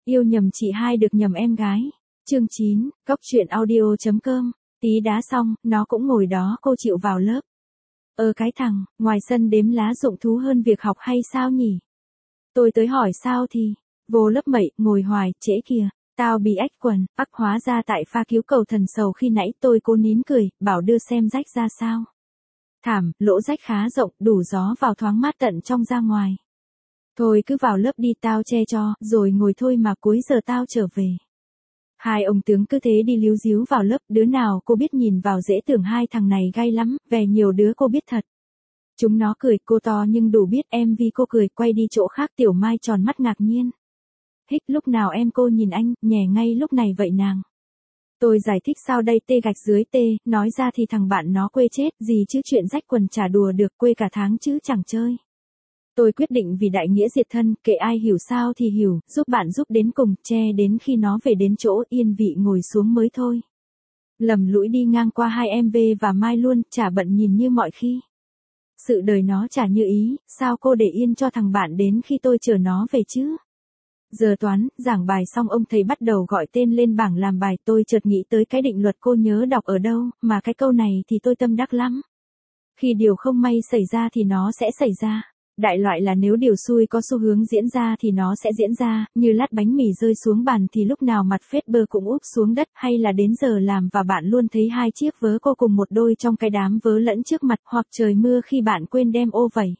Yêu nhầm chị hai được nhầm em gái. Chương 9, Cốc truyện audio.com. Tí đá xong, nó cũng ngồi đó, cô chịu vào lớp. Cái thằng, ngoài sân đếm lá dụng thú hơn việc học hay sao nhỉ? Tôi tới hỏi sao thì, vô lớp mậy, ngồi hoài, trễ kìa. Tao bị ách quần, hóa ra tại pha cứu cầu thần sầu khi nãy tôi cố nín cười, bảo đưa xem rách ra sao. Thảm, lỗ rách khá rộng, đủ gió vào thoáng mát tận trong ra ngoài. Thôi cứ vào lớp đi tao che cho, rồi ngồi thôi mà cuối giờ tao trở về. Hai ông tướng cứ thế đi líu díu vào lớp, đứa nào cô biết nhìn vào dễ tưởng hai thằng này gay lắm, về nhiều đứa cô biết thật. Chúng nó cười, cô to nhưng đủ biết em vì cô cười, quay đi chỗ khác. Tiểu Mai tròn mắt ngạc nhiên. Hích, lúc nào em cô nhìn anh, nhè ngay lúc này vậy nàng. Tôi giải thích sao đây, tê gạch dưới tê, nói ra thì thằng bạn nó quê chết, gì chứ chuyện rách quần chả đùa được, quê cả tháng chứ chẳng chơi. Tôi quyết định vì đại nghĩa diệt thân, kệ ai hiểu sao thì hiểu, giúp bạn giúp đến cùng, che đến khi nó về đến chỗ yên vị ngồi xuống mới thôi. Lầm lũi đi ngang qua hai em V và Mai luôn, chả bận nhìn như mọi khi. Sự đời nó chả như ý, sao cô để yên cho thằng bạn đến khi tôi chờ nó về chứ? Giờ toán, giảng bài xong ông thầy bắt đầu gọi tên lên bảng làm bài, tôi chợt nghĩ tới cái định luật cô nhớ đọc ở đâu, mà cái câu này thì tôi tâm đắc lắm. Khi điều không may xảy ra thì nó sẽ xảy ra. Đại loại là nếu điều xui có xu hướng diễn ra thì nó sẽ diễn ra, như lát bánh mì rơi xuống bàn thì lúc nào mặt phết bơ cũng úp xuống đất, hay là đến giờ làm và bạn luôn thấy hai chiếc vớ cô cùng một đôi trong cái đám vớ lẫn trước mặt, hoặc trời mưa khi bạn quên đem ô vẩy.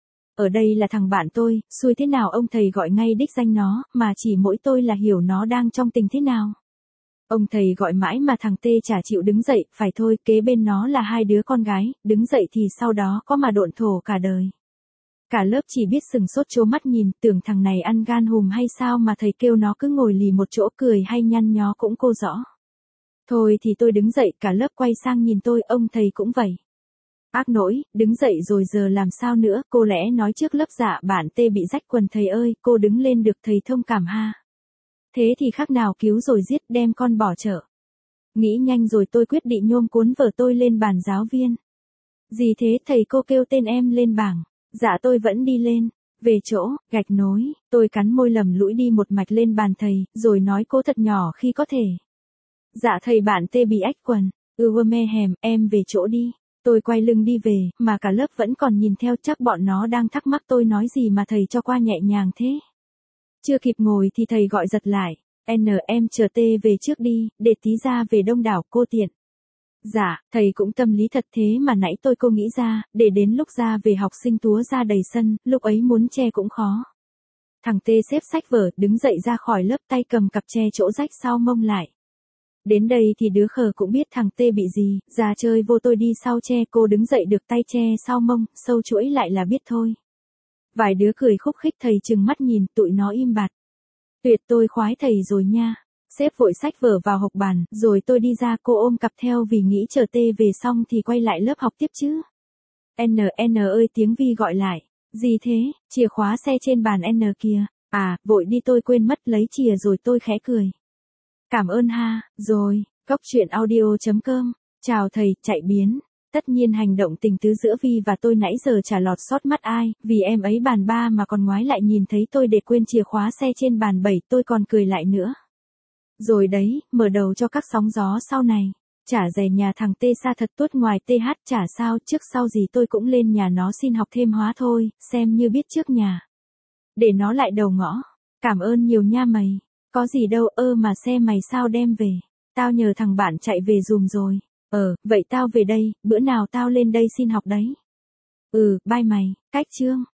Ở đây là thằng bạn tôi, xui thế nào ông thầy gọi ngay đích danh nó, mà chỉ mỗi tôi là hiểu nó đang trong tình thế nào. Ông thầy gọi mãi mà thằng Tê chả chịu đứng dậy, phải thôi, kế bên nó là hai đứa con gái, đứng dậy thì sau đó có mà độn thổ cả đời. Cả lớp chỉ biết sừng sốt trố mắt nhìn, tưởng thằng này ăn gan hùm hay sao mà thầy kêu nó cứ ngồi lì một chỗ, cười hay nhăn nhó cũng cô rõ. Thôi thì tôi đứng dậy, cả lớp quay sang nhìn tôi, ông thầy cũng vậy. Ác nỗi, đứng dậy rồi giờ làm sao nữa, cô lẽ nói trước lớp dạ bạn Tê bị rách quần thầy ơi, cô đứng lên được thầy thông cảm ha. Thế thì khác nào cứu rồi giết, đem con bỏ chợ. Nghĩ nhanh rồi tôi quyết định nhôm cuốn vở tôi lên bàn giáo viên. Gì thế thầy, cô kêu tên em lên bảng. Dạ tôi vẫn đi lên. Về chỗ, gạch nối, tôi cắn môi lầm lũi đi một mạch lên bàn thầy, rồi nói cô thật nhỏ khi có thể. Dạ thầy, bạn Tê bị ách quần. Me hèm, em về chỗ đi. Tôi quay lưng đi về, mà cả lớp vẫn còn nhìn theo, chắc bọn nó đang thắc mắc tôi nói gì mà thầy cho qua nhẹ nhàng thế. Chưa kịp ngồi thì thầy gọi giật lại. Em chờ Tê về trước đi, để tí ra về đông đảo cô tiện. Dạ, thầy cũng tâm lý thật, thế mà nãy cô nghĩ ra, để đến lúc ra về học sinh túa ra đầy sân, lúc ấy muốn che cũng khó. Thằng Tê xếp sách vở, đứng dậy ra khỏi lớp, tay cầm cặp che chỗ rách sau mông lại. Đến đây thì đứa khờ cũng biết thằng Tê bị gì, ra chơi vô tôi đi sau che, cô đứng dậy được tay che sau mông, sâu chuỗi lại là biết thôi. Vài đứa cười khúc khích, thầy trừng mắt nhìn, tụi nó im bặt. Tuyệt, tôi khoái thầy rồi nha. Xếp vội sách vở vào hộc bàn, rồi tôi đi ra, cô ôm cặp theo vì nghĩ chờ Tê về xong thì quay lại lớp học tiếp chứ. N ơi, tiếng Vi gọi lại. Gì thế, chìa khóa xe trên bàn N kìa. À, vội đi, tôi quên mất lấy chìa rồi, tôi khẽ cười. Cảm ơn ha, rồi, Cốc truyện audio.com. Chào thầy, chạy biến. Tất nhiên hành động tình tứ giữa Vi và tôi nãy giờ chả lọt sót mắt ai, vì em ấy bàn 3 mà còn ngoái lại nhìn thấy tôi để quên chìa khóa xe trên bàn 7, tôi còn cười lại nữa. Rồi đấy, mở đầu cho các sóng gió sau này. Chả dè nhà thằng Tê xa thật tuốt ngoài TH, chả sao, trước sau gì tôi cũng lên nhà nó xin học thêm hóa thôi, xem như biết trước nhà. Để nó lại đầu ngõ. Cảm ơn nhiều nha mày. Có gì đâu, mà xe mày sao đem về. Tao nhờ thằng bạn chạy về dùm rồi. Vậy tao về đây, bữa nào tao lên đây xin học đấy. Bye mày, cách chương.